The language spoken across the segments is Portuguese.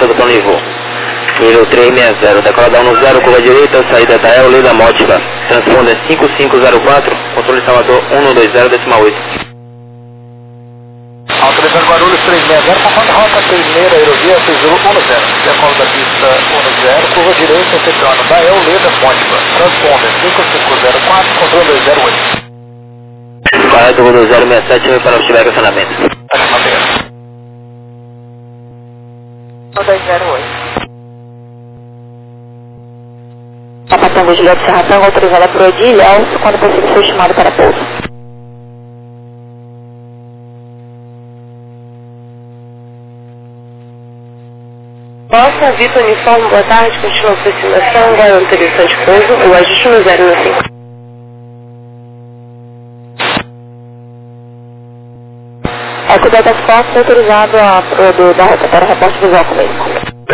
rota do plano de voo. Nível 360, decolada 10, curva direita, saída da El, Leda Mótica. Transponder 5504, controle Salvador 120,8. Autorizando Guarulhos 360, comando rota 36, aerovia 6010. Decola da pista 10, curva direita, efetuando da El, Leda Mótica. Transponder 5504, controle 208. Correto, voo 067, chame para o estiver acionamento. 208. Tango Juliette Serra Tango, autorizada por Odile, Elcio, quando possível ser chamado para pouso. Nossa, Vitor Uniforme, boa tarde, continua a aproximação, agora autorização de pouso, o ajuste no 015. Eco Delta Fox, autorizado da rota para reporte visual comigo.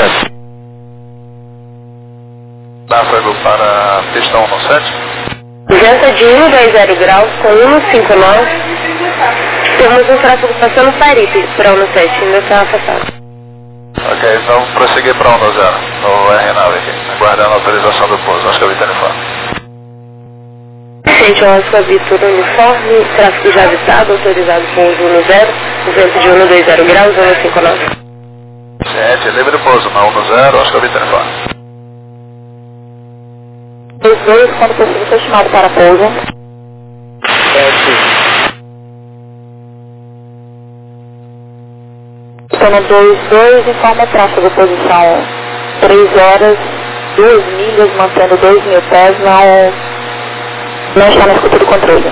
Tráfego para pista 117. Venta de 120 graus com 159. Temos um tráfego passando Paripe para 17, ainda está afastado. Ok, então prosseguir para 110, no R9 aqui, aguardando a autorização do pouso, acho que eu vi o telefone. Gente, eu acho que a Vitor Uniforme, tráfego já avisado, autorizado pouso 10, vento de 120 graus, 159. Gente, livre do pouso, na 110, acho que eu vi o telefone. 22, quando possível ser chamado para pouso. Sono 22, informa o tráfego, posição 3 horas, 2 milhas, mantendo 2.000 pés, não está na escuta do controle.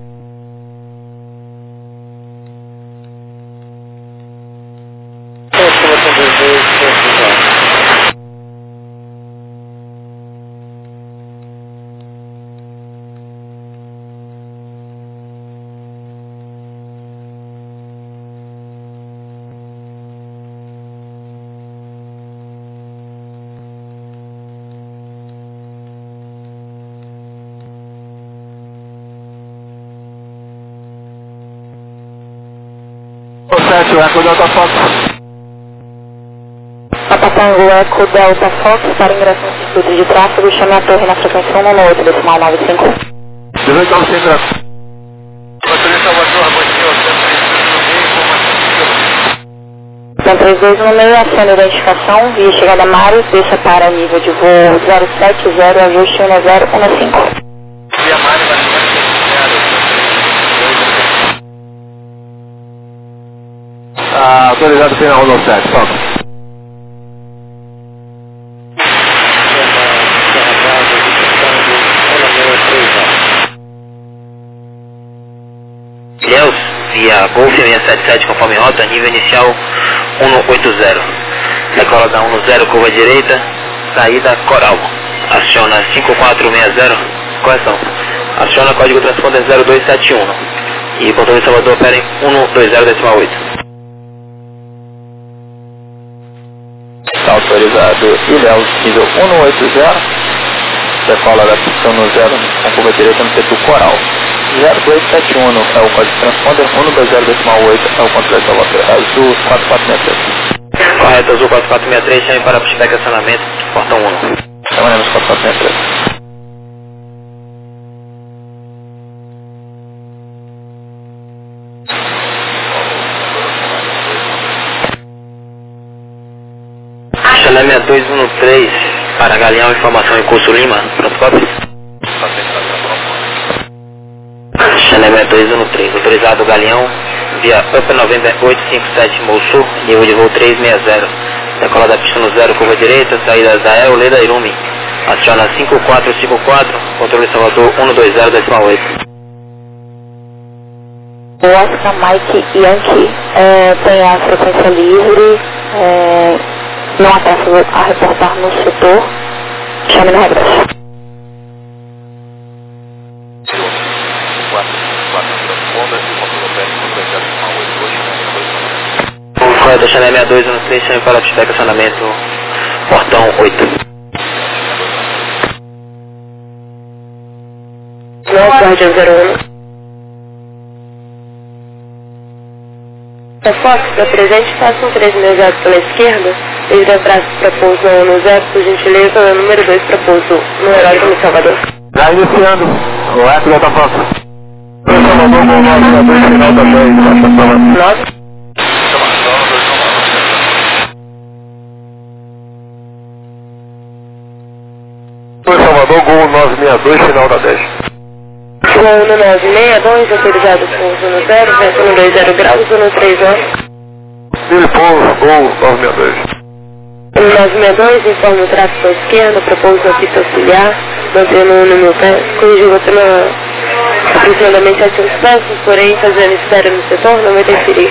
O Eco Delta Fox. Papatango Eco Delta Fox, para ingresso no circuito de tráfego, chame a torre na frequência 198, decimal 95. 1895. Bateria Salvador, bom dia, 32 no meio, aciona a identificação, via chegada Mário, deixa para nível de voo 070, ajuste 1015. Via Mário, vai autorizado final 107, toca. Ilhéus, via Golf 677, conforme rota, nível inicial 180. Decola da 10, curva direita, saída Coral. Aciona 5460, correção. Aciona código transponder 0271. E controle Salvador opera em 120,8. Está autorizado Ilhéus, nível 180, decola da pista 10, com curva direita no setor Coral. 0271 é o código transponder, 120,8 é o controle Salvador, azul 4463. Correto, azul 4463, chame para pushback acionamento, portão 1. Chamaremos 4463. Chanel 6213 para Galeão, informação em curso Lima, pronto copy? Chanel 6213, autorizado Galeão, via Upper November 857 Mosul, nível de voo 360, decola da pista 0, curva direita, saída da El, Leda Irumi, aciona 5454, controle Salvador 120,8. O Oscar Mike Yankee tem a frequência livre, não há tráfego a reportar no setor, chame no regresso. Correto, Chanel 6213, chame para pushback acionamento, portão 8. Guardian 01. A Fox, da presente, faça um 3.0 pela esquerda, Desde atrás para pouso no 0, por gentileza, número 2 para pouso no Aeródromo de Salvador. Já iniciando, o Eco Delta Fox. Salvador com 962, final da 10, baixa sala. 9. Salvador, Gol 962, final da 10. Gol no 962, autorizado pouso no 0, vento no 20 graus, no 3 horas. Ele pouso, Gol 962. No 962, informa o tráfego à esquerda, propouso a pista auxiliar, mantendo no meu pé, corrigiu pela aproximadamente 700 pés, porém fazendo espera no setor, não vai ter perigo.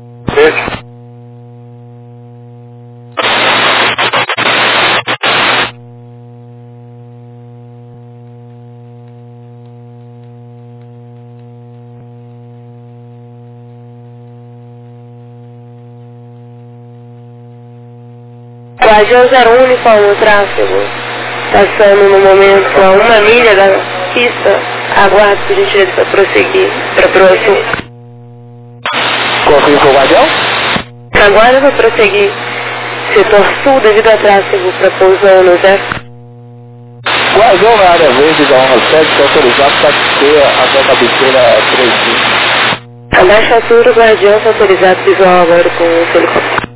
Guardião 01 informa o tráfego, passando no momento a 1 milha da pista, aguardo por gentileza para prosseguir para próximo. Confirma com o Guardião? Aguardo para prosseguir setor sul devido a tráfego para pouso 1 no 0. Guardião na área verde da 117, está autorizado para ter até a cabeceira 3. Abaixo altura, o Guardião está autorizado visual agora com o helicóptero.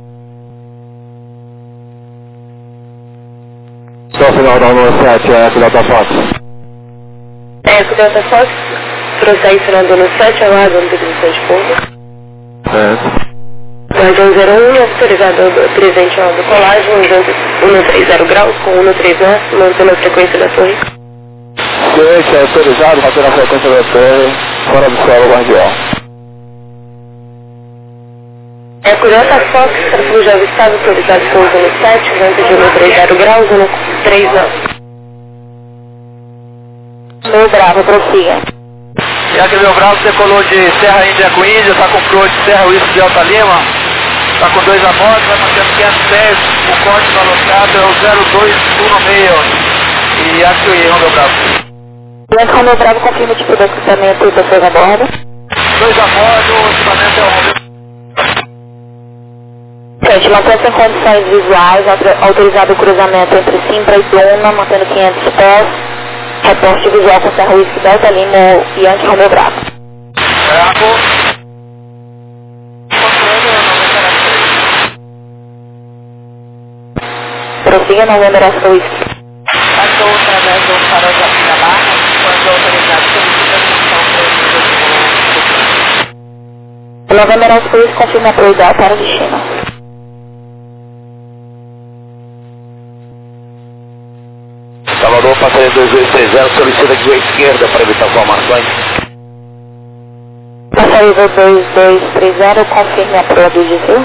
Só o final da 117, é Eco Delta Fox. Eco Delta Fox, prossegue final do 17, aguardando definição de pouso. Guardião 01, autorizado presente ao decolagem, usando 130 graus com 130, mantendo a frequência da torre. Gente, é autorizado, mantendo a frequência da torre, fora do solo, Guardião. Eco Delta Fox, tráfego já avistado, autorizado pouso no 7, vento de 130 graus, 130. Meu Bravo, prossiga. E aqui meu Bravo decolou de Serra Índia com Índia, está com proa de Serra Whisky de Alta Lima, está com 2 a bordo, vai mantendo 510, o código alocado é o 0216. E aqui o meu Bravo. Dentro do meu Bravo, confirma o tipo de equipamento e pessoas a bordo. 2 a bordo, o equipamento é o Gente, mantendo sem condições visuais, autorizado o cruzamento entre Simbra e Duna, mantendo 500 pés. Reporte visual com Serra Whisky Delta Lima e Yankee Romeo Bravo. Bravo. Prossiga no número Serra Whisky. Passou através do farol da barra, quando autorizado O November Serra Whisky confirma a prioridade para o destino. Salvador, passageiro 2230, solicita aqui à esquerda para evitar formações. Passageiro 2230, confirme a proa do desvio.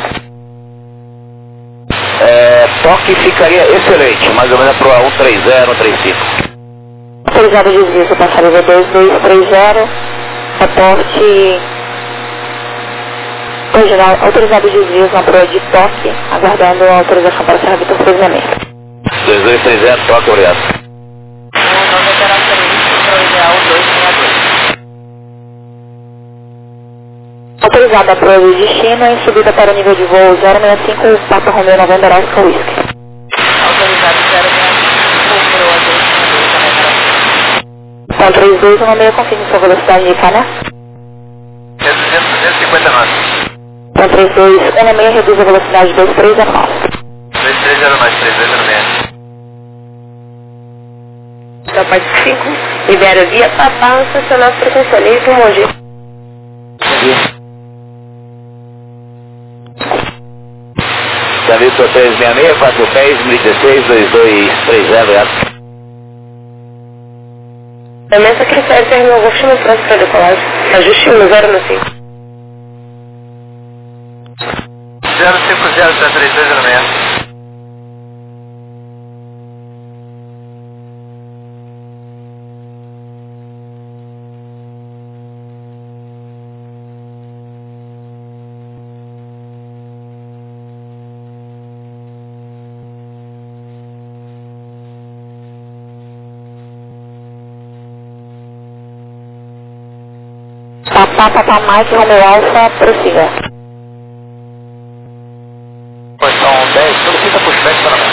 Toque ficaria excelente, mais ou menos a proa 130, 135. Autorizado o desvio do passageiro 2230, reporte original, autorizado o desvio na proa de toque, aguardando a autorização para Serra Vitor 366. 2230, toque, obrigado. Autorizada a proa do destino em subida para o nível de voo 065, Papa Romeo November Oscar Whisky. Autorizado 065, Então 3216, confirme sua velocidade de Cané. 259. Então 3216, reduz a velocidade 2309. 2309, 3206. da parte 5, libera via Papá, estacionado para cancelamento, Mogi. Davi, 366, 410, 2016, 2230, obrigado. Aumenta critério, terminou, vou chamar pronto para decolagem. Ajuste 1, 0 no 5. 050, 3206. Papá, Mike, Romeo Alfa, prossiga. Posição 10, tudo pista pushback para nós.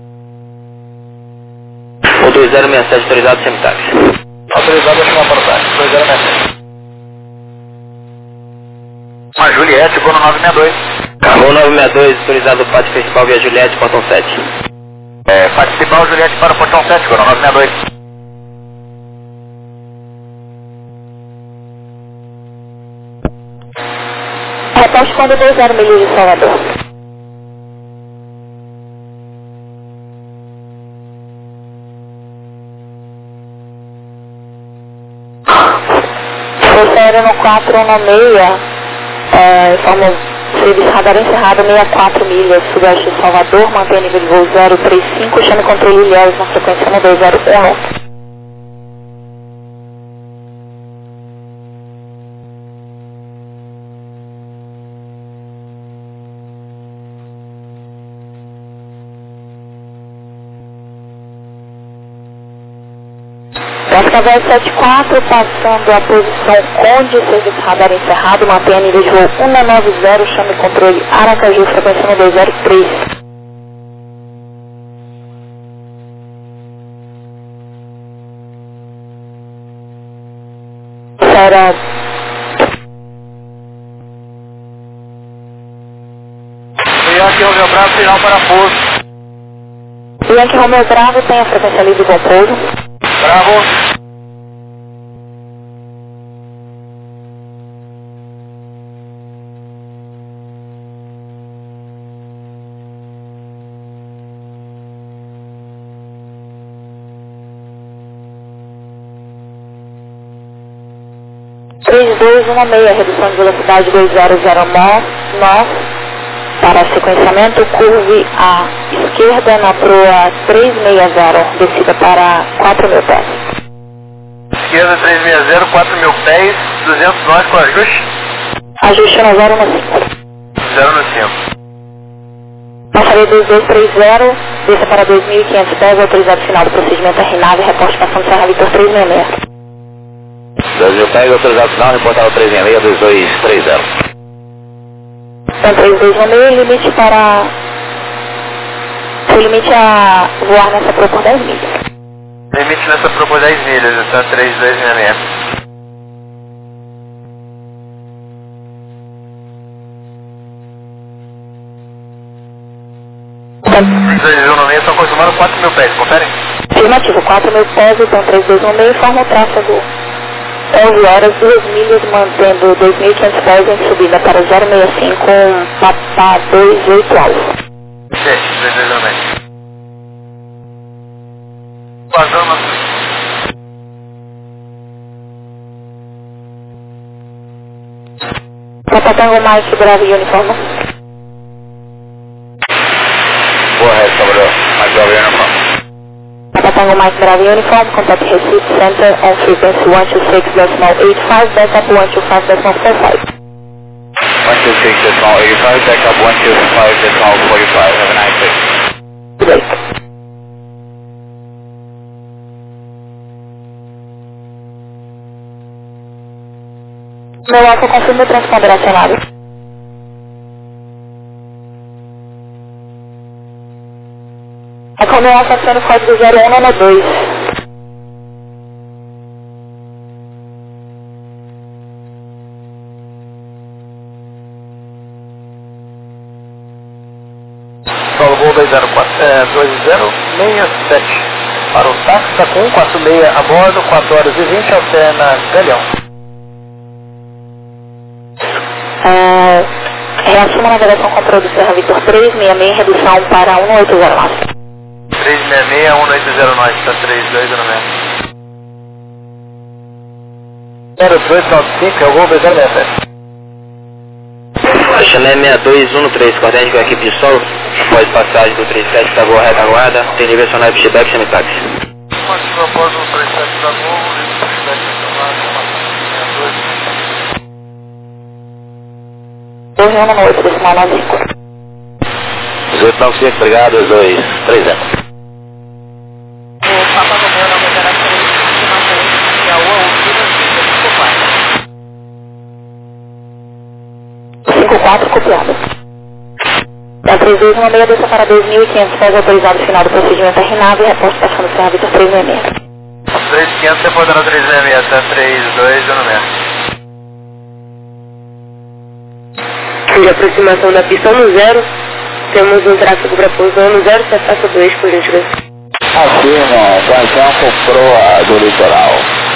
O 2067 autorizado sem táxi. Autorizado a chamar para o táxi, 2067. Uma Juliette, vou no 962. Voo 962, autorizado parte principal via Juliette, portão 7. Participação Juliette para o portão 7, vou no 962. Reposte quando 20 milhas de Salvador. Força Aérea no 416, informa serviço radar encerrado 64 milhas, sudeste de Salvador, mantém nível de voo 035, chame controle Ilhéus na frequência 1201. Cascavel 74, passando a posição Conde, serviço radar encerrado, mantenha nível de voo 190, chame controle Aracaju, frequência 1203. Era... Yankee Romeo Bravo, final para pouso. Yankee Romeo Bravo tem a frequência livre com pouso. Bravo. Redução de velocidade 2009 para sequenciamento, curve à esquerda na proa 360, descida para 4.000 pés. Esquerda 360, 4.000 pés, 200 nós com ajuste? Ajuste no 0 no 5. 0 no 5. Passaria 2230, desça para 2.500 pés, autorizado final do procedimento RNAV, reporte passando Serra Vitor 366. 2.000 pés, autorizado final, reportado 366, 2230. Então 326, limite para... Seu limite a voar nessa proa por 10 milhas. Limite nessa proa por 10 milhas, então 3266. 326 só consumando 4.000 pés, confere? Afirmativo, 4.000 pés, então 326, informa o tráfego 11 horas, 2 milhas, mantendo 2.500 pés em subida para 065, Papá 28 Alfa. Ok, 326. Vazando. Papa Tango Mike, Bravo e Uniforme. Go ahead, Salvador. Mike Bravo Uniform. Papa Tango Mike, Bravo e Uniforme, contact Recife Center on frequency 126.85, backup 125.45. 126.85, backup 125.45. Have a nice day. Great. Meu alfa confirma o transponder acionado. É como o alfa aciona o código 0192. Solo Gol 2067 para o táxi, está com 146 a bordo, 4 horas e 20, alterna Galeão. Reassuma a navegação controle do Serra Vitor 366, redução para 180 máximo. 366, 180 nós, está 3296. 0295 é o Gol 2067. Chané 6213, coordenade com a equipe de solo, após passagem do 37 para boa retaguarda, tem nível sonado de feedback sem táxi. Continua após o 37 da Gol, feedback acionado, 2 reunião na 8, decimal 95. 1895, obrigado, 230. O Papa Romeu na Mojará 3, que mantém a rua Ultira 54 copiado. Da 3216, desça para 2.500 pés, autorizado final do procedimento R9 e reposto passando Serra Vitor 366. 3.500 depois da 366 até 3216. De aproximação da pista no 0, temos um tráfego para pouso no 0, se afasta 2, por gentileza. Afirma, Guajão com proa do litoral.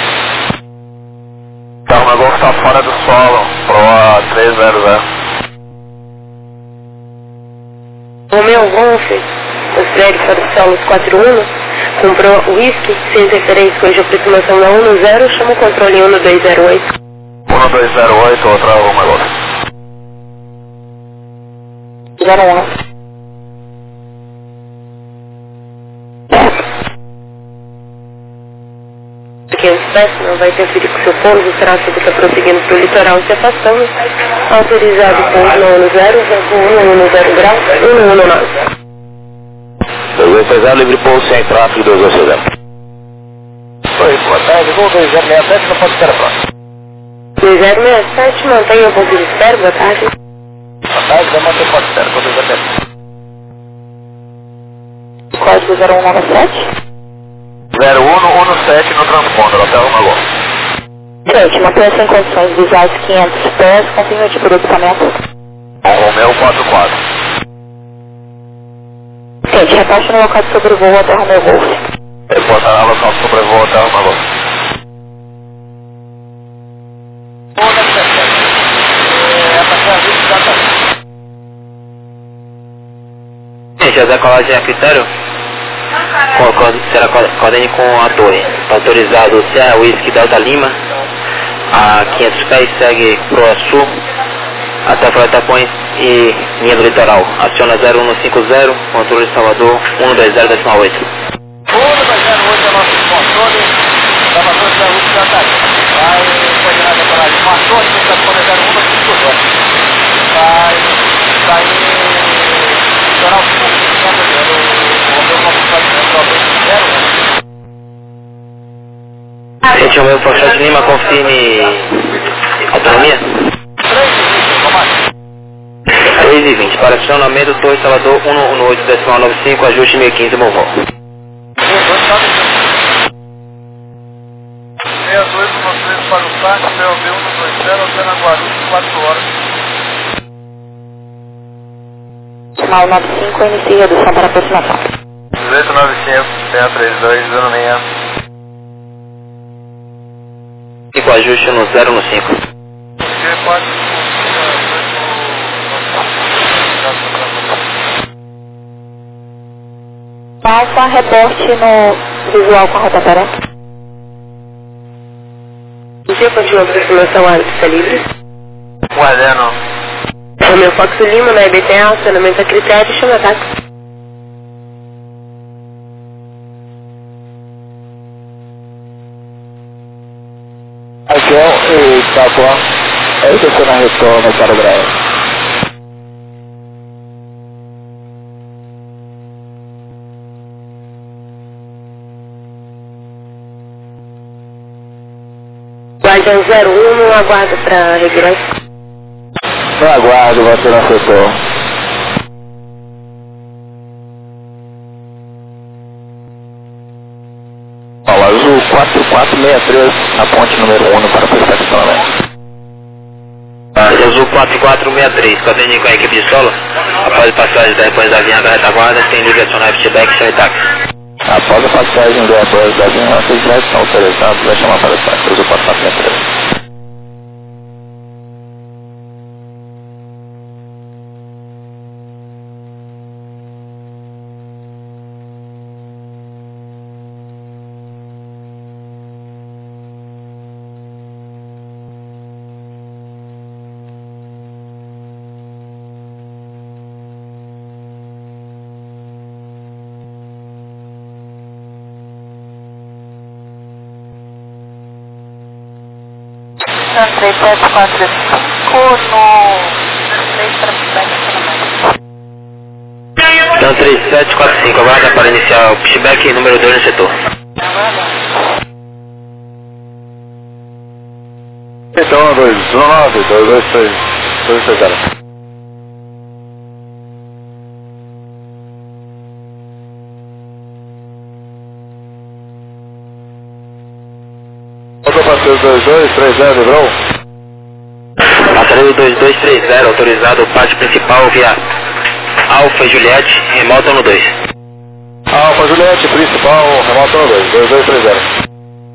Então, o negócio está fora do solo, proa 300. Romeu Golf, o Fred fora do solo 41, comprou o whisky, sem interferência com de aproximação da 10, chama o controle 1208. 1208, outra Romeu Golf. 01. Aqui é um espécie, não vai interferir com o seu pouso, o tráfego está prosseguindo para o litoral se afastando. Autorizado pouso no 10, 110 graus, 119. 280, livre pouso sem tráfego, 280. Oi, boa tarde, vou 2067, não pode esperar próximo. 2067, mantenha o ponto de espera, boa tarde. Boa tarde, vai manter pode esperar, vou 280. Código 0197. 0117 no transponder, até uma Golf. Gente, mantenha-se em condições visuais 500 pés, confirme o tipo de equipamento. Romeu 44. Gente, repasse no local de sobrevoo até Romeu Golf. Reportar a local de sobrevoo até uma Golf. Gente, a decolagem a critério? Será coordene com a torre. Está autorizado Serra Whisky Delta Lima a 500 pés, segue Proa Sul até Floresta Point e linha do litoral. Aciona 0150, controle Salvador 120,8. 120,8 é o nosso controle, Salvador Serra Whisky Delta Lima. Vai coordenar a decolagem com a torre, no transponder 0150. Vai sair litoral sul, Gente, o meu Foxtrot Lima, confirme autonomia. 3h20, para acionamento, Torre Salvador 118,95, ajuste 1015, Morro. 6213 para o saque, POV 120, até na Guarulhos, 4 horas. Sinal 95, inicia a redução para aproximação. 1895, 632, 06. E com ajuste no 0 no 5. Alfa, reporte no visual com a rotatória. Você continua a aproximação área está livre? Guardiano. O meu Fox Lima, na EBTA, acionamento a critério, chama ataque. Raquel e Itapuã, é isso que na retorno para o Brasil. Guardião 01, não aguardo para revirar. Não aguardo, você não aceitou. Paulo Azul 4463, na ponte número 1 para prestar estacionamento. Azul 4463, coordene com a equipe de solo. Após a passagem da rebanho da linha da retaguarda, tem livre acionar feedback e táxi. Após a passagem do rebanho da linha, vocês já estão autorizados, vai chamar para o táxi. Azul 4463. Andrei 745 no 16 para feedback estacionamento. Então 3745, aguarda para iniciar o pushback número 2 no setor. Então, 219, 226, 260. Matheus 2230, livrou? Aparelho 2230, autorizado o pátio principal via Alfa Juliette, remoto no 2. Alfa Juliette, principal, remoto no 2, 2230.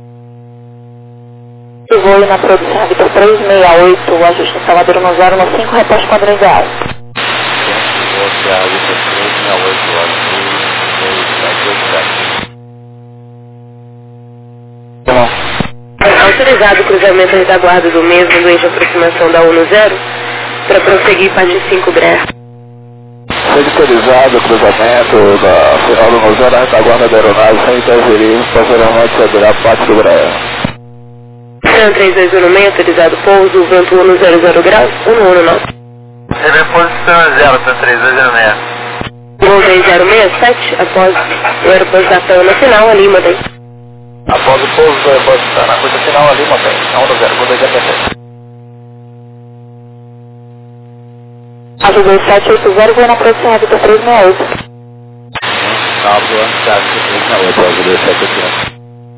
Voo na produção Vitor 368, o ajuste em Salvador no 0 no 5, reposte padrão ideal. Autorizado o cruzamento da retaguarda do mesmo do eixo de aproximação da 110 para prosseguir parte 5 Bré. Autorizado o cruzamento da final do 110 da retaguarda da aeronave sem interferir, posteriormente seguirá parte do Bré. Sam 3216, autorizado pouso, vento 100 graus, 119. Posição 0, Sam 3206. Voo 10067, após o aeroporto da Tão Nacional, a Lima daí. Após o pouso do aeroporto na coisa final ali, mantém. Não, no 0, vou 217. Asa 2780, voo na produção Vitor 368. Salve, Asa 368, Asa 2780.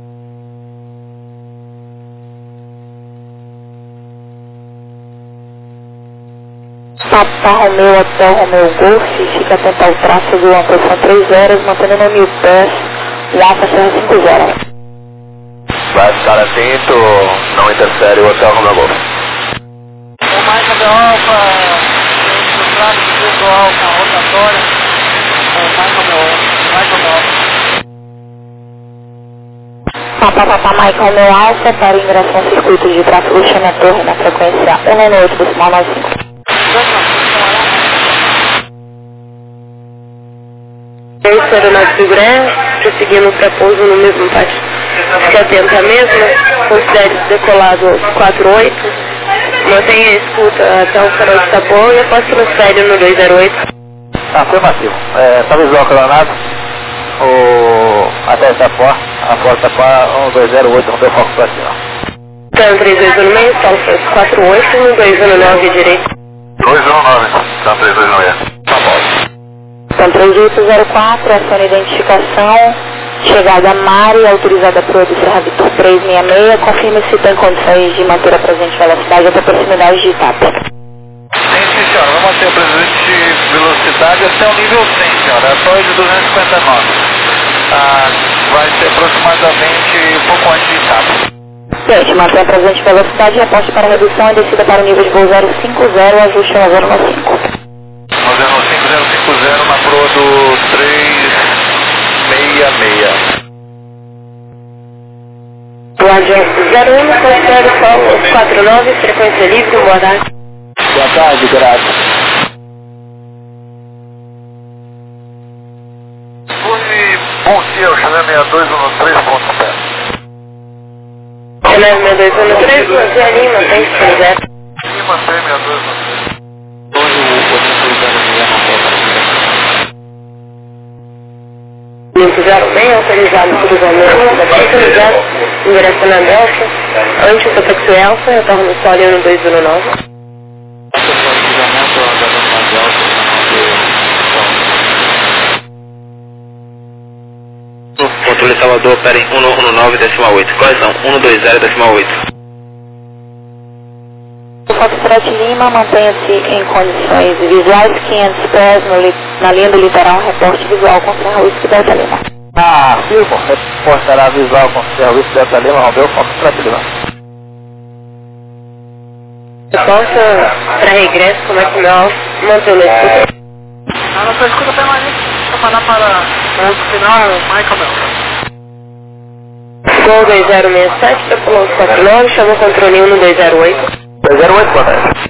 Papa Romeu Hotel Romeu Golf, fica atento ao tráfego, uma posição 3 horas, mantendo no 1000 pés, o Alfa Serra 50. Vai ficar atento, não interfere o Hotel Romeu Golf. O Michael de Alfa, o tráfego do Alfa, rotatória, o Michael de Alfa. Papa Michael Romeu Alfa, para ingresso ao circuito de tráfego chame a torre na frequência 198 decimal 95. Esse aeronáutico Bré, prosseguindo para pouso no mesmo pátio. Fique atento à mesma, considere decolado 48, mantenha a escuta até o farol de Tapão e após transfere no 208. Afirmativo. Tá visual com a aeronave, até essa porta, a porta para 1208, não deu foco para cima. Sam 3216, Paulo Francisco 48, 219 direito. 219, Sam 3216. Tá bom. Então 3804, aciona identificação, chegada Mari, autorizada por Serra Vitor 366, confirme se tem condições de manter a presente velocidade até proximidade de Itapa. Sim, senhora, vamos manter a presente velocidade até o nível 100, senhora, até de 259. Vai ser aproximadamente um pouco antes de Itapa. Gente, mantém a presente velocidade e aposte para redução e descida para o nível de voo 050, ajuste a 095. Fazendo 5050 na proa do 366. Guardião 01, considere Paulo 49, frequência livre, boa tarde. Boa tarde, graças. Bom dia, o Chanel 6213.7. Chanel 6213, José Lima, tem que ser 0. Lima, 6213. Limpo 06, autorizado por cruzamento da pista 0, em direção na Delta, antes do taxi Alfa, retorno no Sol 1219. Controle Salvador, opera em 119,8. Correção, 120,8. O Foxtrot Lima mantenha-se em condições visuais 500 pés na linha do litoral, reporte visual com Serra Whisky Delta Lima. Afirmo, reportará visual com Serra Whisky Delta Lima, Romeu Foxtrot Lima. Resposta para regresso, como é que o meu mantém na escuta? A nossa escuta permanente, chamada para o final, Michael Melton. Gol 2067, tripulou 49, chama o controle 1 no 208. 208, boa tarde.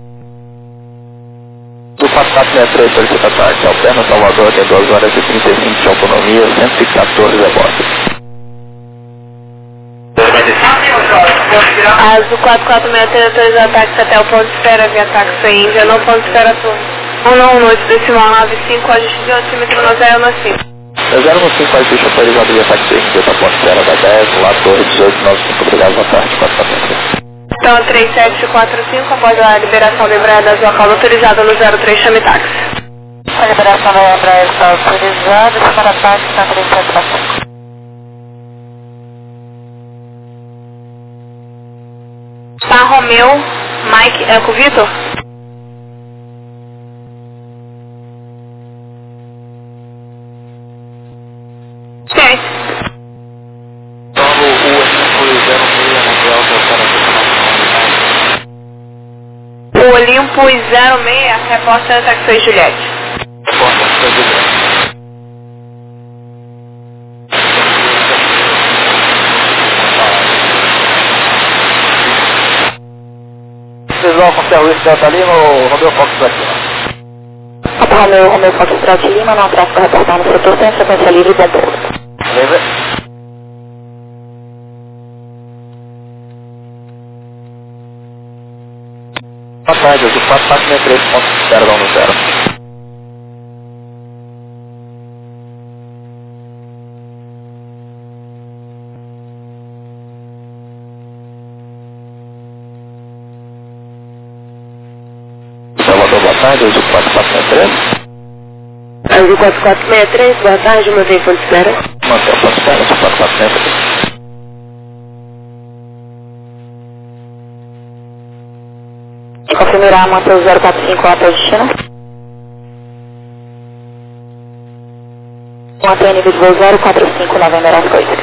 Do 4463, solicita tarde, alterna Salvador, tem 2 horas e 35 de autonomia, 114 a bordo. Azul 4463, autorizado táxi até o ponto de espera via táxi Índia, no ponto de espera sul. 118, decimal 95, ajuste de altímetro no 015. 015, ajuste autorizado via táxi Índia, tá ponto de espera da 10, lá torre 1895, obrigado, boa tarde, 4463. Então 3745, após a liberação da Embraer da Azul Paulo, autorizada no 03, chame táxi. A liberação da Embraer está autorizada, para táxi na 3745. Eco Vitor? Sim. Então, o Olimpo 06 na Delta, O Olimpo 06, repórter Taxi Juliette. Repórter Taxi Juliette. Vocês vão com o Luiz Delta Lima ou Romeu Foxtrot Lima? Romeu Foxtrot Lima, não tráfego reportar no setor sem frequência livre, bom pouso. Beleza? Boa tarde, eu sou 4463, ponto de espera, vamos 0. Salvador, boa tarde, eu sou 4463. Azul 4463, boa tarde, mantém ponto de espera. Mantém ponto de espera, eu sou 4463. Confirmará manter o 045 até o destino. Mantém nível de voo 045 na Venda das Coisas.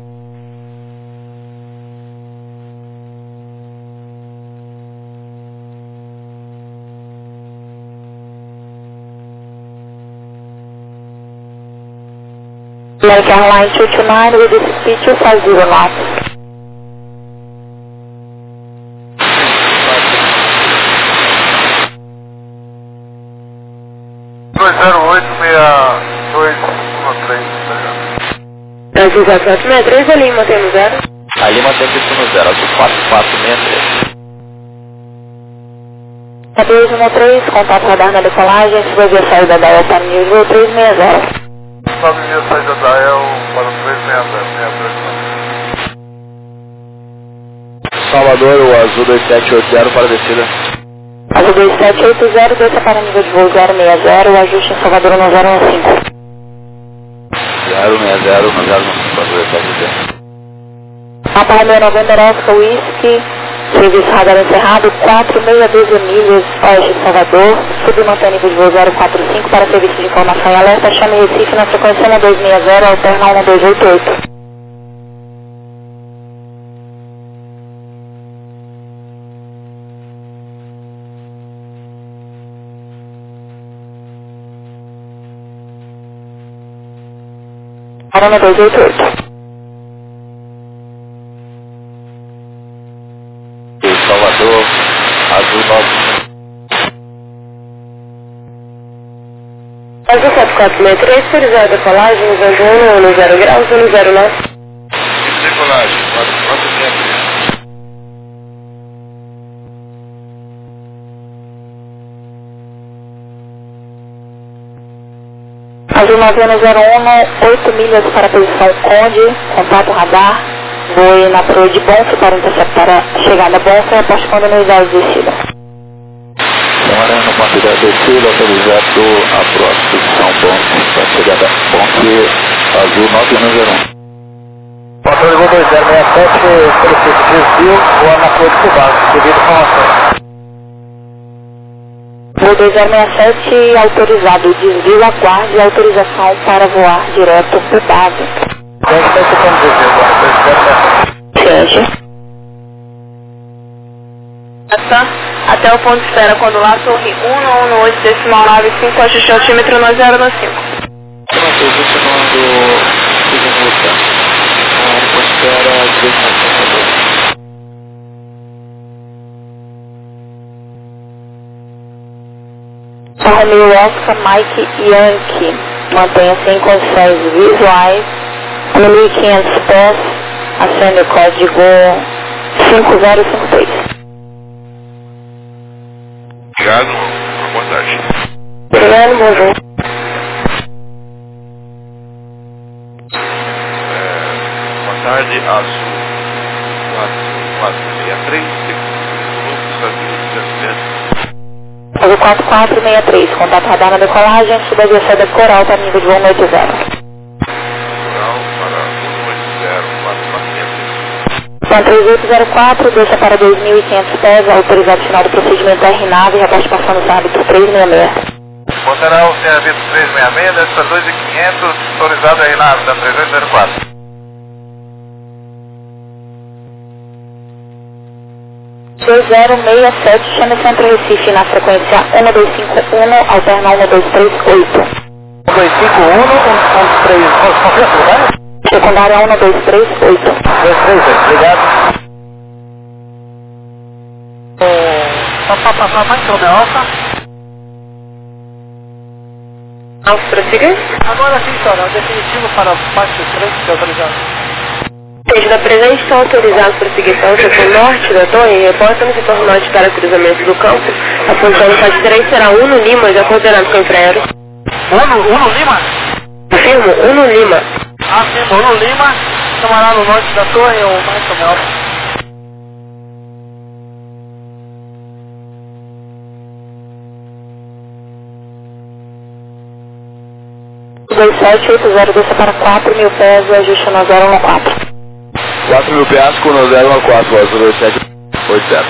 American Airlines 229 with this speed 250 knots. 208-6213, tá ligado? Azul 4463, ali mantém no 0. Ali mantém isso no 0, azul 4463. 213, contato radar na decolagem, sua via saída da El para nível 360. 9 mil saída da El para o 360. Salvador, o azul 2780 para a descida. Azul 2780, desça para nível de voo 060, o ajuste em Salvador no 015. 060 no 015, azul 2780. Mapa Romeo November Oscar Whisky, serviço radar encerrado, 4612 milhas, oeste de Salvador, submantém nível de voo 045 para serviço de informação e alerta, chame Recife na frequência 1260, alterna 1288. Arana 288. Salvador, azul 9. Azul 4463, autorizada a decolagem, usando 1 no 0 graus, 1 no 0 knots. Decolagem, 4463. Azul 9101, 8 milhas para a posição Conde, contato radar, voe na proa de Bonfim para interceptar a chegada Bonfim, após quando unidade de descida. Semana no ponto da descida, autorizado a posição Bonfim para a chegada Bonfim, azul 9101. Motor de voo 2067, solicito desvio, voa na proa de Cubas, devido à informação. Voo 2067 autorizado, desvio, aguarde autorização para voar direto para base. Quem está ocupando o desvio? Ciente. Até o ponto de espera, quando lá sorri 1118,95, ajuste altímetro no 0 no 5. Não estou funcionando Sinuta. Ponto de espera 292. Romeo Oscar Mike Yankee, mantenha-se em condições visuais, a 1500 pés, acende o código 5053. Obrigado, boa tarde. Obrigado, bom dia. Boa tarde, azul 4463, Azul 4463, contato radar na decolagem, suba a via da Coral para nível de voo 180. Coral para 180, 4463. Então 3804, deixa para 2.500 pés, autorizado final do procedimento RNAV e reporte passando os árbitros 366. Botará o serviço 366, desce para 2.500, autorizado aí na 3804. 2067, chame Centro Recife na frequência 1251, alterna 1238. 1251, 123, confirma, né? Secundária 1238. 238, obrigado. Passar mais sobre a alça. Alfa, prossiga. Agora sim, senhora, definitivo para parte 3, que é autorizado. Esteja da presente, estão autorizados para seguir para o setor norte da torre e reporta no setor norte para cruzamento do campo. A posição do fase 3 será Uno Lima, já coordenado com o infraero. Uno Lima? Afirmo, Uno Lima. Afirmo, Uno Lima, chamará no norte da torre ou mais sobre a alça. Dois 780, desça para 4.000 pés e ajuste no 014. 4.000 pés com no 014, azul 2780.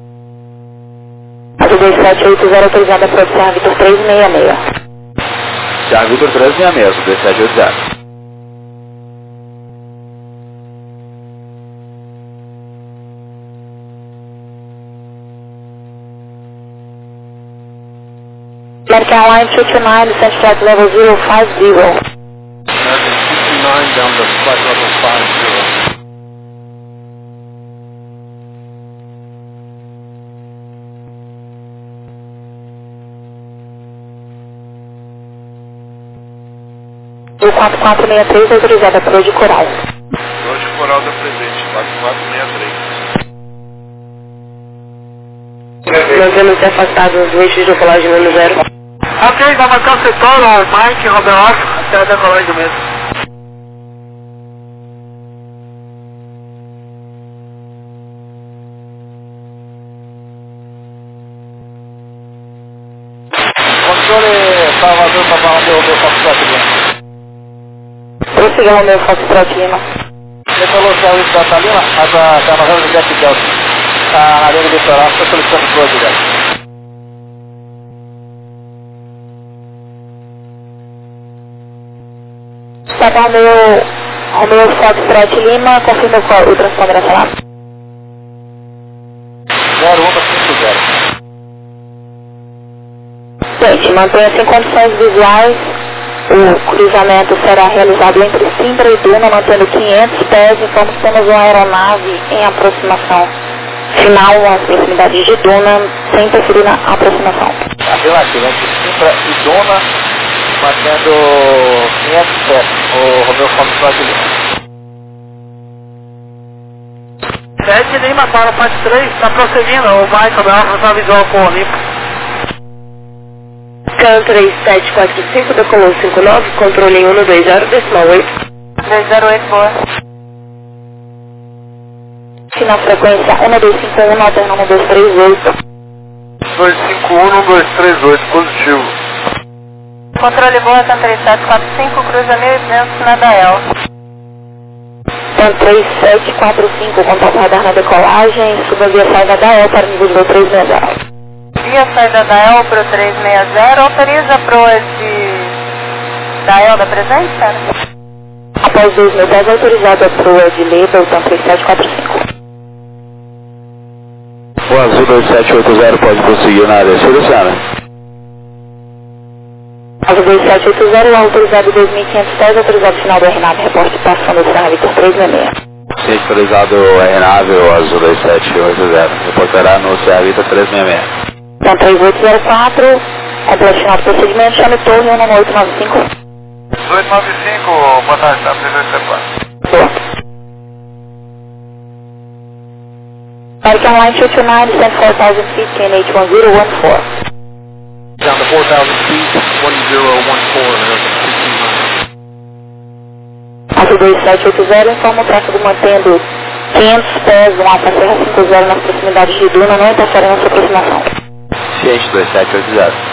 Azul 2780, autorizada para observar Vitor 366. Thiago Vitor 366, 2780. American Airlines 229, descent flight level 050. American 229 down to flight level 50. O 4463, autorizada para de Coral. Hoje Coral da presente, 4463. Nós vamos ser afastados do eixo de decolagem no 0. Ok, vai marcar o setor, o Mike, Robert Oscar, até a decolagem do mesmo. Controle Salvador para falar o meu Foxtrot Lima. Prossiga o meu Foxtrot Lima. Decolou o céu da Catalina, mas a novela do Jack Delta. A área do litoral, estou solicitando sua direto. Está bom, Romeo Foxtrot Lima, confirma o transponder nacional. 0150. Gente, mantenha-se em condições visuais. O cruzamento será realizado entre Simbra e Duna, mantendo 500 pés. Informo que temos uma aeronave em aproximação final, nas proximidades de Duna, sem interferir na aproximação. Relativo, entre Simbra e Duna, mantendo 500 pés, o Romeu Foxtrot Lima. 7 Lima para a parte 3, está prosseguindo, o Mike, Robert Oscar, está visual com o Olimpo. Scan 3745, decolou 59, controle 120, decimal 8. 208, boa. Final frequência 1251, alterno 1238. 251, 1238, positivo. Controle boa, Scan 3745, cruza 1.200 na Dael. Scan 3745, contato radar na decolagem, suba via saída da Dael para nível 360. Via saída da El para o 360, autoriza proa de Dael da presença? Após 2.000 pés, autorizada a proa de Leda, então 3745. O azul 2780 pode prosseguir na área sul, Luciana. Azul 2780, autorizado 2.500 pés, autorizado final do RNAV, reporte passando o Serra Vitor 366. Sim, autorizado o RNAV, o azul 2780, reportará no Serra Vitor 366. Então 3804, completo final do procedimento, chame torre 1895. 1895, boa tarde, tá? 3804. Boa. American Line 229, descent 4,000 feet, KNH 1014. Down to 4,000 feet, 1014, American 229. Azul 2780, informa o tráfego mantendo 500 pés, um Alfa Serra 50 nas proximidades de Duna, não interfere na sua aproximação. Ciente 2780.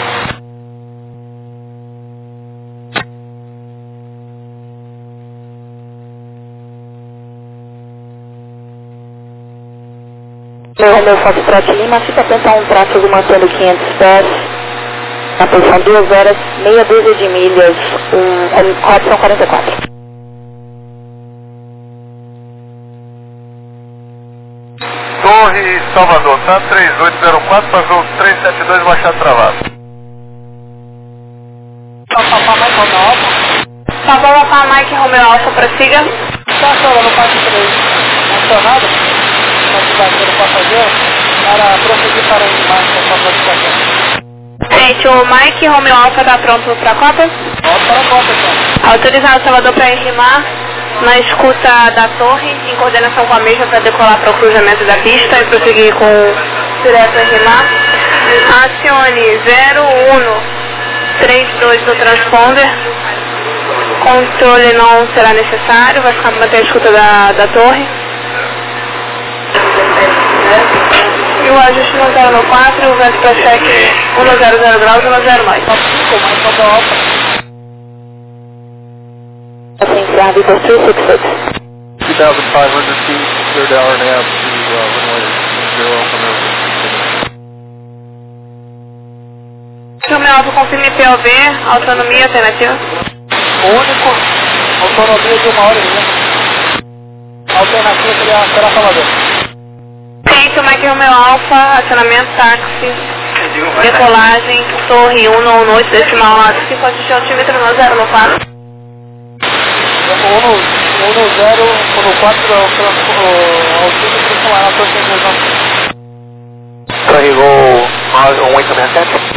Romeu Foxtrot Lima, fica atenção, tráfego mantendo 500 pés, na posição 2 horas, meia dúzia de milhas, Robson 44. Torre Salvador, tá 3804, passou 372, baixado travado. Papá Mike Romeo Alfa. Papá Mike Romeo Alfa, prossiga. Está chorando o 43, acionado, notificação do passageiro, para prosseguir para o embarque da sua notificação. Gente, o Mike Romeo Alfa está pronto para a Copa? Volta para a Copa, então. Autorizado Salvador para enrimar, na escuta da torre, em coordenação com a mesma para decolar para o cruzamento da pista e prosseguir com direto a enrimar. Acione 0132 do transponder. Controle não será necessário, vai ficar manter a escuta da torre. E o ajuste no 094, o vento para check 100 graus, 109. Atenção, Vitor 366. 2,500 feet, clear to hour and a half to runway 0 Alpha. Romeo Alfa, confirme POV, autonomia alternativa. Único, autonomia de 1 hora e meia. Alternativa será Salvador. Tente o Mike Romeo Alfa, acionamento táxi, decolagem, torre 198, decimal lá, 5 ajuste altímetro no 094. 1-0-1-4 altímetro com a torre. Carregou 1867.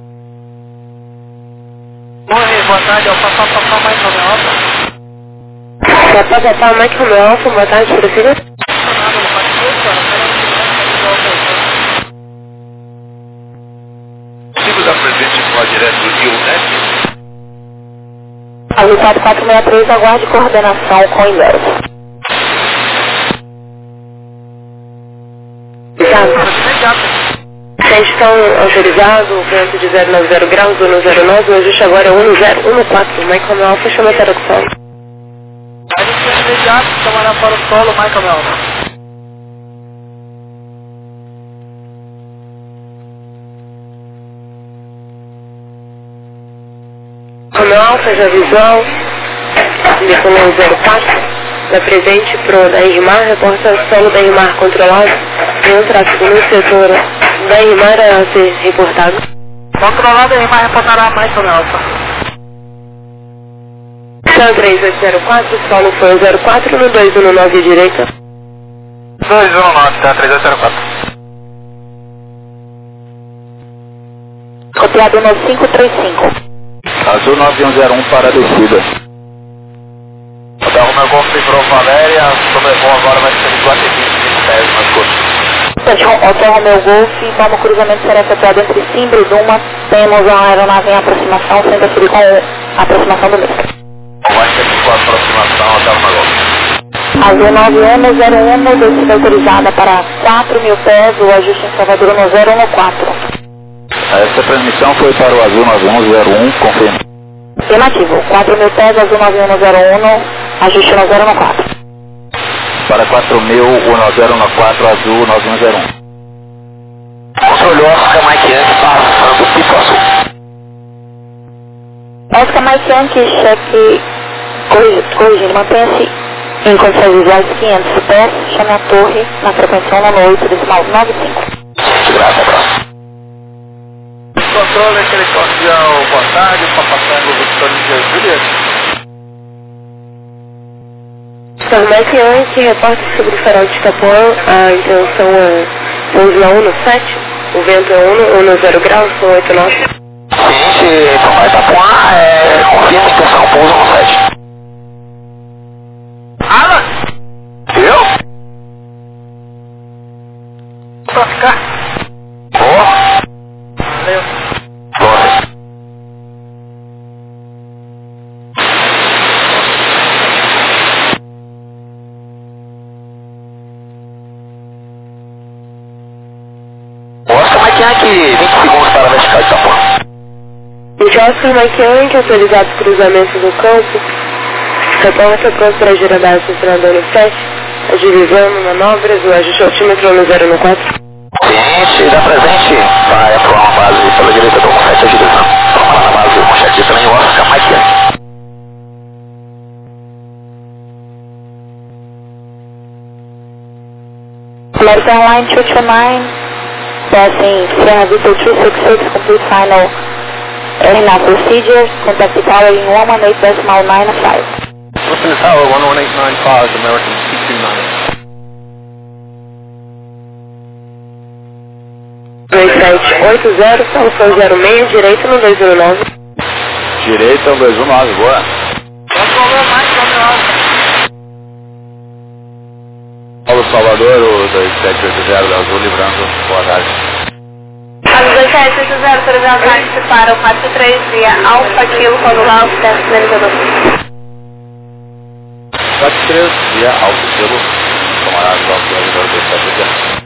Boa tarde, é o Papá Mike Romeo Alfa. Papá Mike Romeo Alfa, boa tarde, prossiga. Sigo da presente para direto do Rio, né? Avisado 463, aguarde coordenação com Ilhéus. Vocês estão autorizados, o vento de 090 graus, 109, o ajuste agora é 1014. Mike Romeo Alfa, chama a tradução. A gente tem imediato trabalhar para o solo, Mike Romeo Alfa. Romeo Alfa, já visual, decolou 04, da presente pro da Enrimar, reporta solo da Enrimar controlado, tem tráfego no setor da Enrimar a ser reportado. Controlado, a Enrimar reportará mais Romeo Alfa. São 3804, solo foi 04, no 219 à direita. 219, tá 3804. Copiado 9535. Azul 9101 para a descida. Da Romeo Golf livrou Valéria, sobrevoo agora vai ser 420 pés nas costas. Hotel Romeo Golf, como o cruzamento será efetuado entre Simbra e Duma, temos uma aeronave em aproximação, sendo assim com a aproximação do mesmo. Vai ser com a aproximação até o Golf. Azul 9101, descida autorizada para 4.000 pés, o ajuste em Salvador no 014. Essa transmissão foi para o Azul 9101, confirma. Afirmativo, 4.000 pés, Azul 9101, ajuste no 014. Para 4.000, o 014, Azul 9101. Controle Oscar Mike Yankee passando Pico Azul. Oscar Mike Yankee, cheque corrigindo, mantenha-se em condições visuais 500 pés, chame a torre na frequência 198, decimal 95. Graças, abraço. Controle aquele cordial, boa tarde, Papatango, Victor e Juliette. Sr. Mike Yankee, reporte sobre o farol de Itapuã, a intenção é pouso na 117, o vento é 10 graus, são 89. Gente, Papai Itapuã, confirma a intenção, pouso no 7. Alan! Eu? Pra ficar. Boa. Valeu. Boa. Oscar Mike Yankee, 20 segundos para a vertical de Itapuã. Oscar Mike Yankee, autorizado cruzamento do campo, reporta pronto para girar base no 7, agilizando manobras, o ajuste altímetro no 014. Ciente, dá presente, vai atuar uma base pela direita do 17 agilizando. Toma lá na base, o manchete também, o Oscar Mike Yankee. American Line 229, passing Sierra Victor 266, complete final airline procedure, contact the tower in 118.95. Listen to tower 11895, American 229. 2780, solução 06, direito no 219. Direita, 219, boa. Paulo Salvador, o 2780 da Azul, livrando o Haddad. As 2780, autorizado táxi para o 43 via Alfa Kilo, Conulau, teste finalizador. 43 via Alfa Kilo, camaradas do Alfa 2780.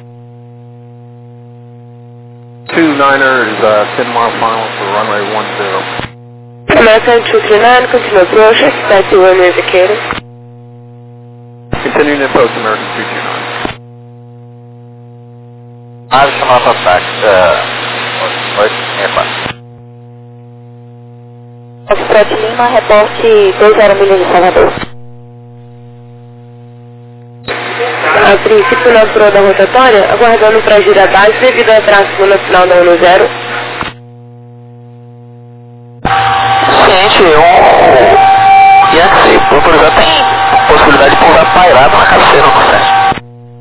29er is 10 mile final for runway 10. American 239, continue approach, expect to run indicator. Continuing to approach American 229. Additional attack, 864. Foxtrot Lima, reporte 20 milhas de Salvador. A princípio na proa da rotatória, aguardando para girar base devido ao atraso no final da 10. Ciente, Yankee, o autorizado tem possibilidade de pousar pairado na cabeceira, não é?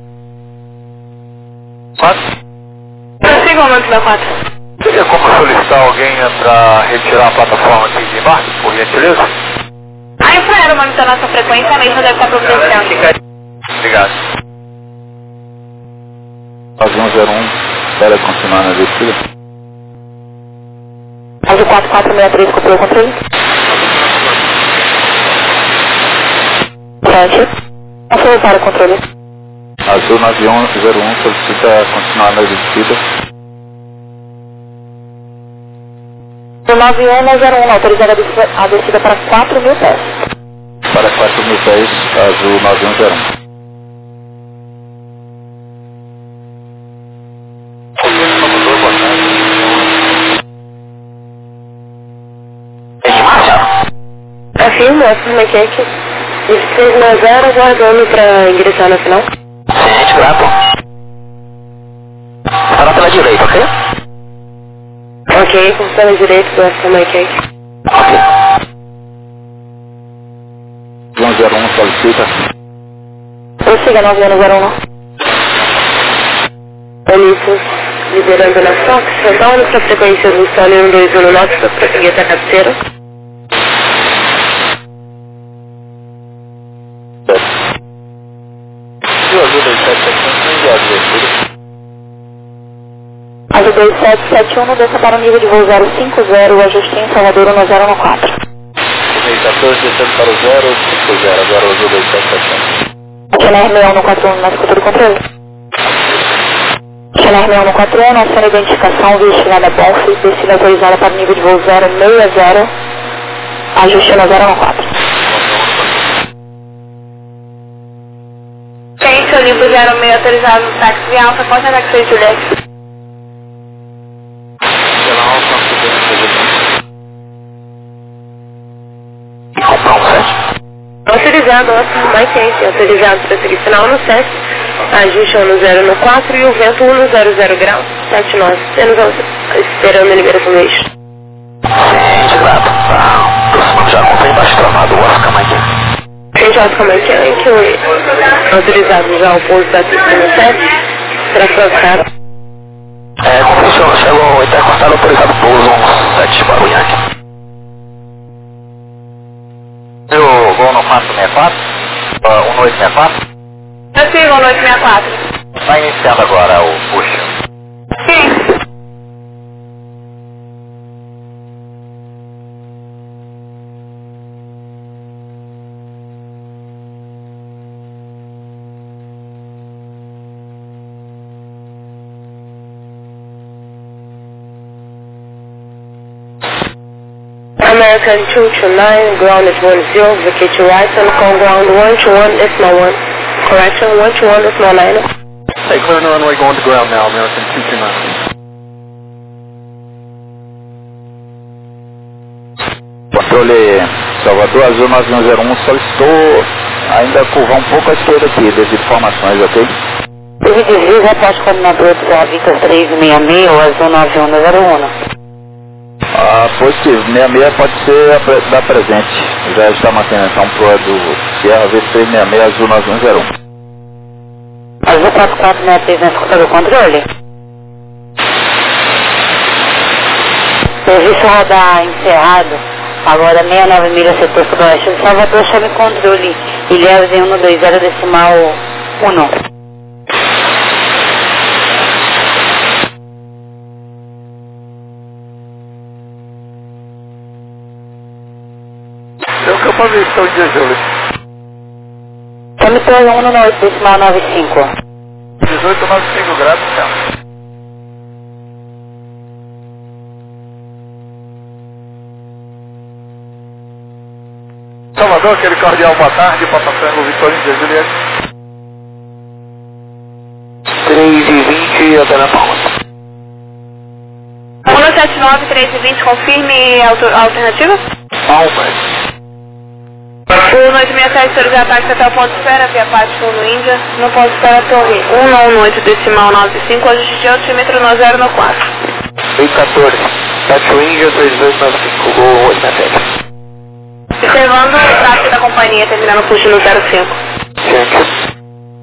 Quatro? Prossiga o momento da 4. Teria como solicitar alguém para retirar a plataforma aqui de embaixo, por gentileza? A Infraero monitor nossa frequência, mesmo deve estar providenciando. Obrigado. Faz 101, espera continuar na descida. Azul 4463, copiou o controle. Frente. Passou para o controle. Azul 9101 solicita continuar na descida. O 9101, autorizada a descida para 4.000 pés. Para 4.000 pés, Azul 9101. Afirmo, afirma que 2390, aguardando para ingressar na final. Ciente, grato. Para pela direita, ok? Ok, com pela direita do Oscar Mike. Ok. 101 solicita. Prossiga 9101. Olissos, liberando na Fox, retorno para a frequência do Sony 1219 para prosseguir até a cabeceira. Azul 2771, desça para o nível de voo 050, o ajuste em Salvador 1014. 14, descendo para o 050, agora o Azul 2771. Channel 6141, na escuta do controle. Channel 6141, aciona identificação destinada a Bonfim, descida autorizada para o nível de voo 060, ajuste no 014. Gente, Olimpo 06 autorizado no táxi de Alfa, pode ataque 6 Juliette. Autorizado, Mike, autorizado para seguir final no 7, ajuste no 0 no 4 e o vento 1 no 00 graus, 7 nós, esperando a liberação do eixo. Ciente, grato. Aproximando já com o embaixo travado, o Oscar Mike. Gente, Oscar Mike, autorizado já o pouso da pista no 7, para Francaro. Como funciona? Chegou intercortado, autorizado pouso 7 para o Yankee. O gol no 464, 1864. Eu sigo o 1864. Está iniciando agora o push. Sim. American 229, ground is 10, vacate your right and call ground 121.1. correction, 121.9. Hey, clear the runway going to ground now, American 229. Controle Salvador, Azul 9101 solicitou ainda curvar um pouco a esquerda aqui, devido informações, ok? Ele desvio repórter coordenador do Serra Vitor 366 ou Azul 9101. Positivo, 66 pode ser da presente. Já está mantendo então pro do Sierra Vitor 366 Azul 9101. Azul 4463 na escuta do controle. Serviço radar encerrado. Agora 69 milhas setor sudoeste de Salvador, chame controle. Ilhéus em 120 decimal 1. Eu que eu fazer isso em dia, Júlio. Chame torre 1 decimal 95. 1895 graus, então. Salvador, aquele cordial boa tarde, Papa Tango, Vitorino de Juliette. 3h20 até na pausa. 179, 3h20, confirme alternativa. Palmas. O 967 autorizar ataque até o ponto de espera, via parte no Índia, no ponto de espera torre 198 decimal 95, ajuste de altímetro no 0 no 4. 814, Tacho Índia 3295, Gol 8 na tela. Observando o tráfego da companhia, terminando o push no 05. Certo.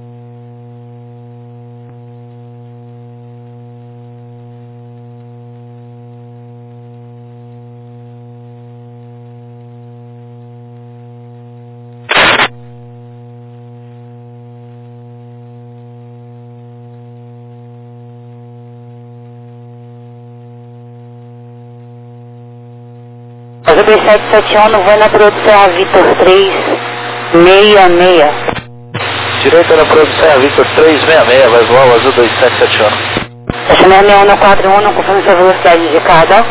Azul 2771 no voo na produção Vitor 366. Direita na produção Vitor 366, vai voar o Azul 2771. Estação 6141, não confirma sua velocidade indicada.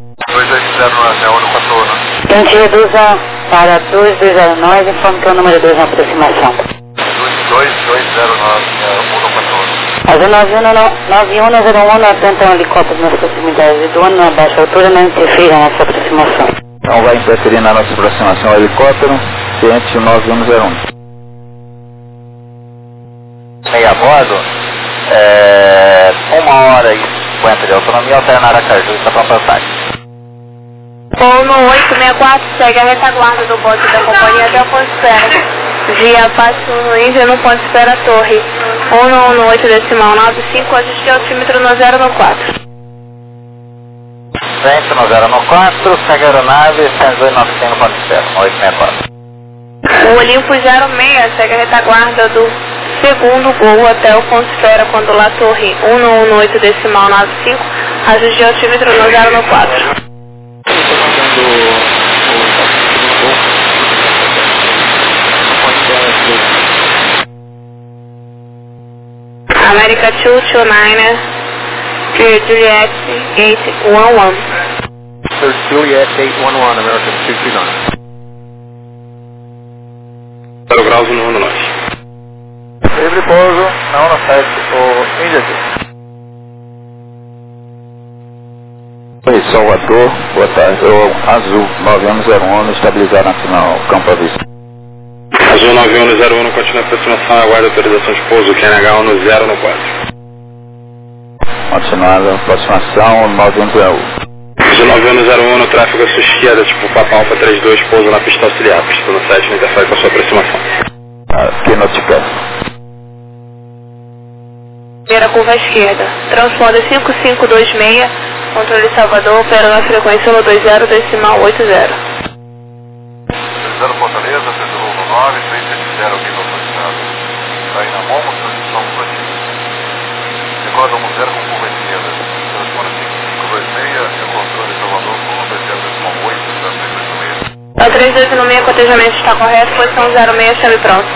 280 Tente reduza para 2209, informe que é o número 2 na aproximação. 2209, Azul 9101, atenta um helicóptero nas proximidades do ano, na baixa altura, não interfira nessa aproximação. Não vai interferir na nossa aproximação ao helicóptero, ciente 9101. Meia bordo, 1h50 de autonomia, alternar Aracaju, está para passagem. Ou no 864, segue a retaguarda do bote da companhia até o ponto de espera. Via parte no Índia, no ponto de espera torre 198 decimal 95, ajuste de altímetro no 0 no 4. Frente no 0 no 4, segue a aeronave, 10295 no ponto de espera, 864. O Olimpo 06, segue a retaguarda do segundo gol até o ponto de espera, quando lá torre 118 decimal 95, ajuste de altímetro no 0 no 4. America 229, Juliet 811. Sir Juliet 811, American 229. 0 graus no norte. Livre pouso, não na 7, o Índia. Oi, Salvador, boa tarde. O Azul 9101, estabilizado aqui no campo à vista. Azul 9101, continua a aproximação, aguarda autorização de pouso, QNH 1 no 0 no 4. Continuada a aproximação, 9101. Azul 9101, no tráfego à sua esquerda, tipo Papa Alfa 32, pouso na pista auxiliar, pista no 7, não interfere com a sua aproximação. Aqui notificado. Primeira curva à esquerda, transponder 5526, controle Salvador, opera na frequência 120 decimal 80. Fortaleza, Pedro 9, 370 aqui no autorizado. Está aí na Momo, transição positiva. Recorda 10 com curva esquerda. Telefone 5526, seu controle Salvador, 120 decimal 8, A 3296, cotejamento está correto, posição 06, chave pronto.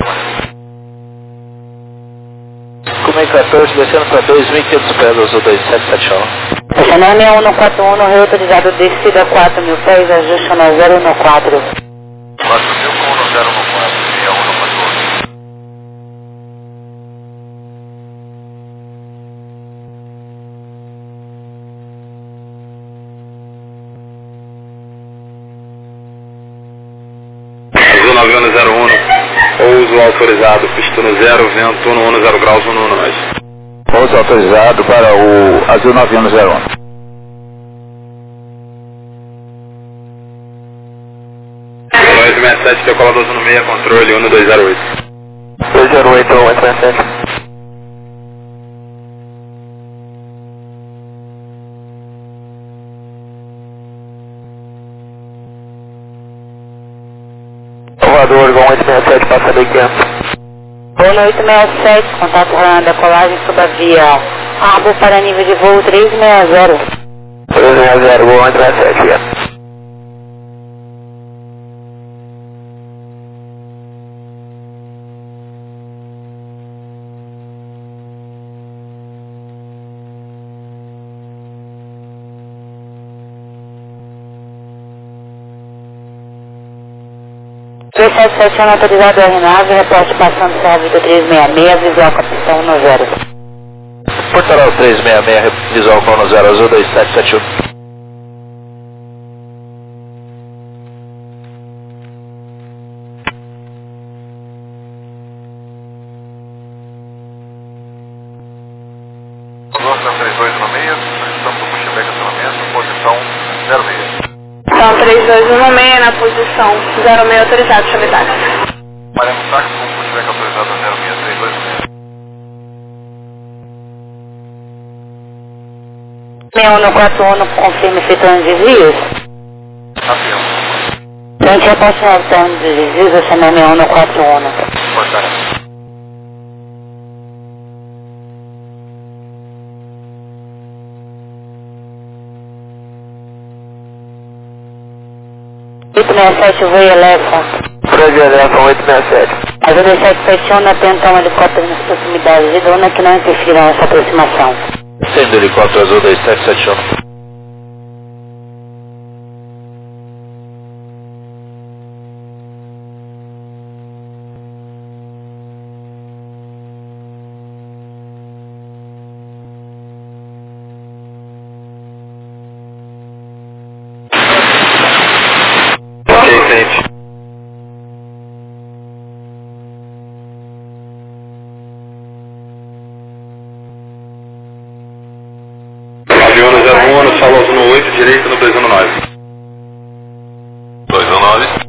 Comem 14, descendo para 2.500 pés, Azul 2771. Estação 6141, reautorizado descida 4.000 pés, ajuste no 0 no 4. 4.000 com 0 no 4, 61 no 14. 9101, pouso autorizado, pista no 0, vento 110 graus, 110. Pouso autorizado para o Azul 9101. 267, decola 1216, controle 1208. 208, 867. Salvador, Gol 867, passando em campo. Gol 867, contato com decolagem sobre a via Arbo para nível de voo 360. 360, Gol 867, é. Aciona autorizado R9, reporte passando serviço 366, visual capitão 10. Portaral 366, visual com 0, Azul 2771. Nossa 3216, estamos no pushback acionamento, posição 06. Então, 3216 na posição 06 autorizado, chame táxi. Maremos táxi com pushback autorizado 06326. 6141, confirme efetuando desvios. Afirmo. Frente a passar efetuando desvios, acionar 6141. Portaria. O voo eleva. Frade eleva 867. Azul 2771, atenta a um helicóptero nas proximidades de Duna que não interfira nessa aproximação. Sendo helicóptero Azul 2771. Salão no 8, direito no 219. 219.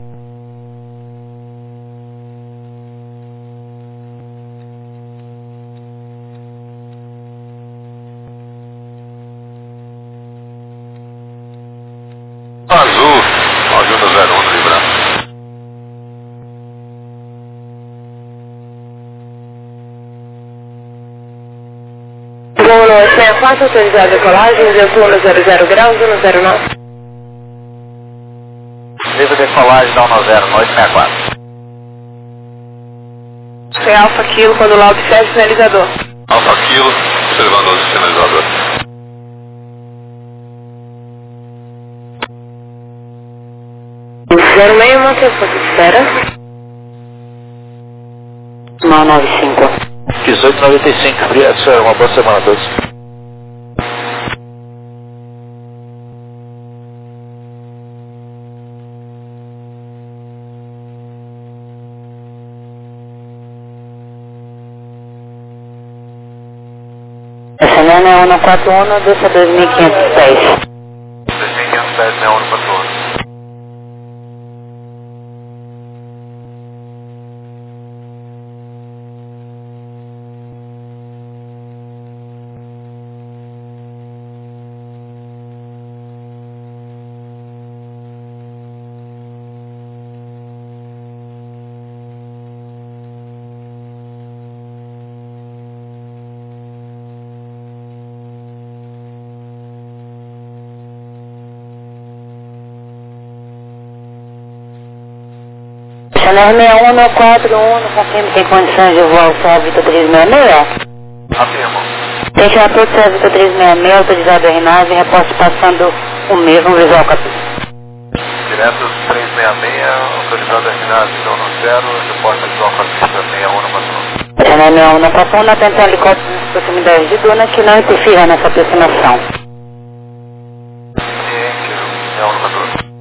Azul, Azul no 01 do Librando. Gol 864, autorizado a decolagem, vento 100 graus, 109. Nível de decolagem da 10, 864. Foi Alfa Kilo, quando lá observa o sinalizador. Alfa Kilo, observando o sinalizador. Zero meio, mantém ponto de espera. 995. 1895, obrigado, senhor. Uma boa semana a todos. Essa não é 141, desça 2500 pés. 2500 pés, né? 141. Chanel 6141, confirme que tem condições de voar o Cévita 366? Afirmo. Deixa a todo Cévita 366, autorizado R9, reposto passando o mesmo visual capítulo. Direto 366, autorizado R9, então no 0, reporta de Alfa Pista 6141. Chanel 6141, atenta ao helicóptero nas proximidades de Duna que não interfira nessa aproximação. Ciente, 6142. Gol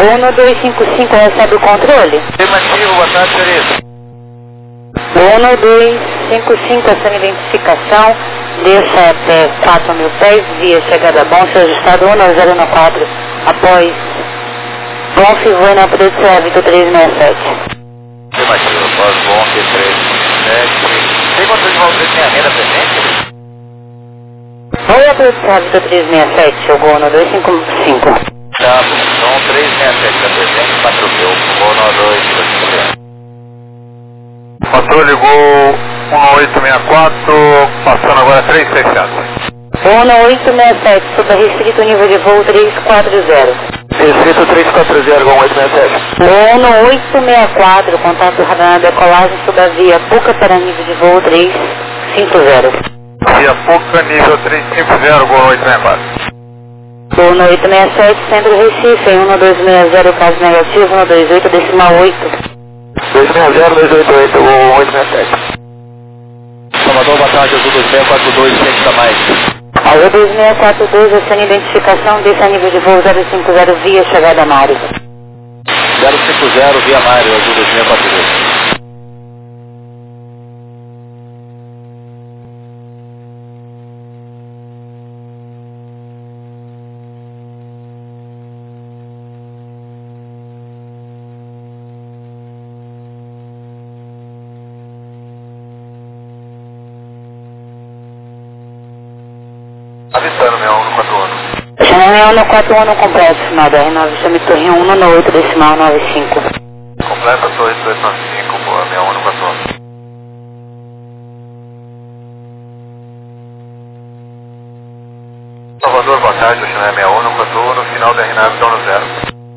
Gol no 255 recebe o controle. Afirmativo, boa tarde, senhorita. Gol no 255, essa identificação, desça até 4.000 pés, via chegada bom, seu ajustado 1014, após Bonf, voe na produção Vitor 367. Afirmativo, após Bonf 367. Tem controle de volta de minha renda presente? Voe a produção Vitor 367, o Gol no 255. Tá, posição 367 da presente, patrulhou, Gol no 255. Controle Gol 1864, passando agora 367. Gol no 867, sob restrito nível de voo 340. Restrito 340, Gol 867. Gol no 864, contato radar na decolagem sob a via Puca para nível de voo 350. Via Puca, nível 350, Gol 864. Gol no 867, centro Recife, em 1260, caso negativo, no 28, decimal 8. 260-288, Gol 867. Salvador, boa tarde, Azul 2642, frente da mais. Alô 2642, essa identificação desse a nível de voo 050 via chegada Mário. 050 via Mário, Azul 2642. Avistando, 6141. Chama 6141 completo, final da R9, chame torre 1 no 8, decimal 95. Completa torre 295, boa, 6141. Salvador, boa tarde, o China 6141, no final da R9, torno 0.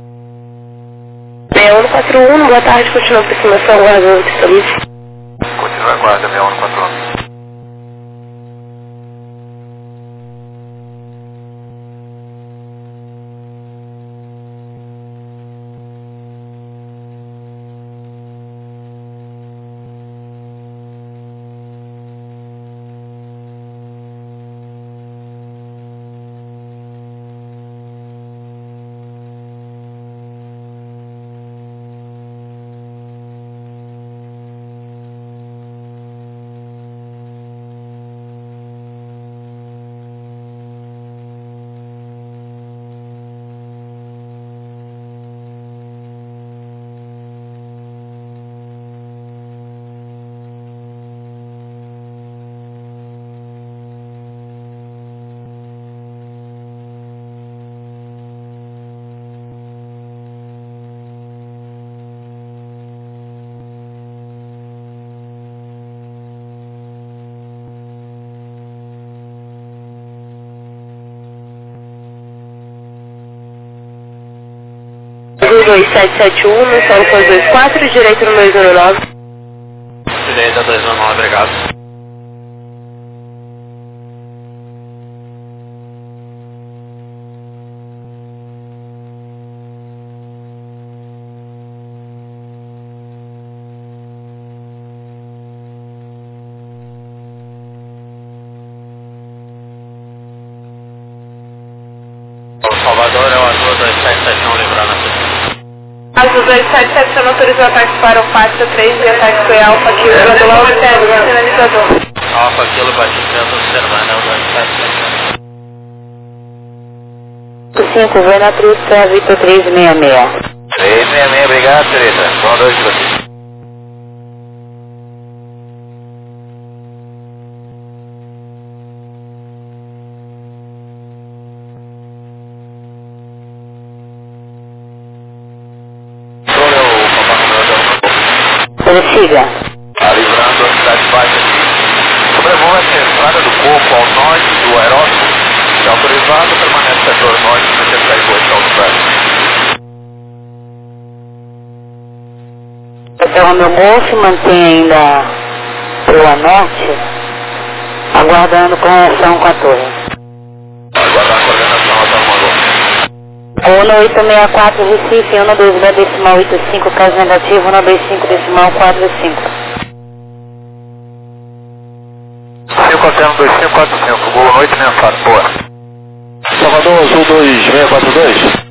6141, boa tarde, continua a aproximação, guarda de Stolice. Continua a guarda, 6141. Azul 2771, no solo foi 24, direito no 219. Direita 219, obrigado. Salvador é o Azul 2771, lembrando aqui. Azul 277 autorizou ataque para o Pátio 3 e ataque foi Alfa Kilo Grandular observando sinalizador. Alfa Kilo batizando observando, é o 277. 5, vai na produção Vitor 366. 366, obrigado, senhorita. Boa noite pra você. Prossiga. Tá livrando a cidade baixa aqui. Sobrevoa essa estrada do corpo ao norte do aeródromo. Se autorizado, permanece setor norte do 78 ao Então, meu moço mantém ainda pela norte, aguardando correção com a torre. Aguardar a coordenação até uma agora. Gol no 864 Recife, 120 decimal 85, caso negativo, 125 decimal 45. 5-2545, Gol noite mensagem, boa. Salvador Azul 2642.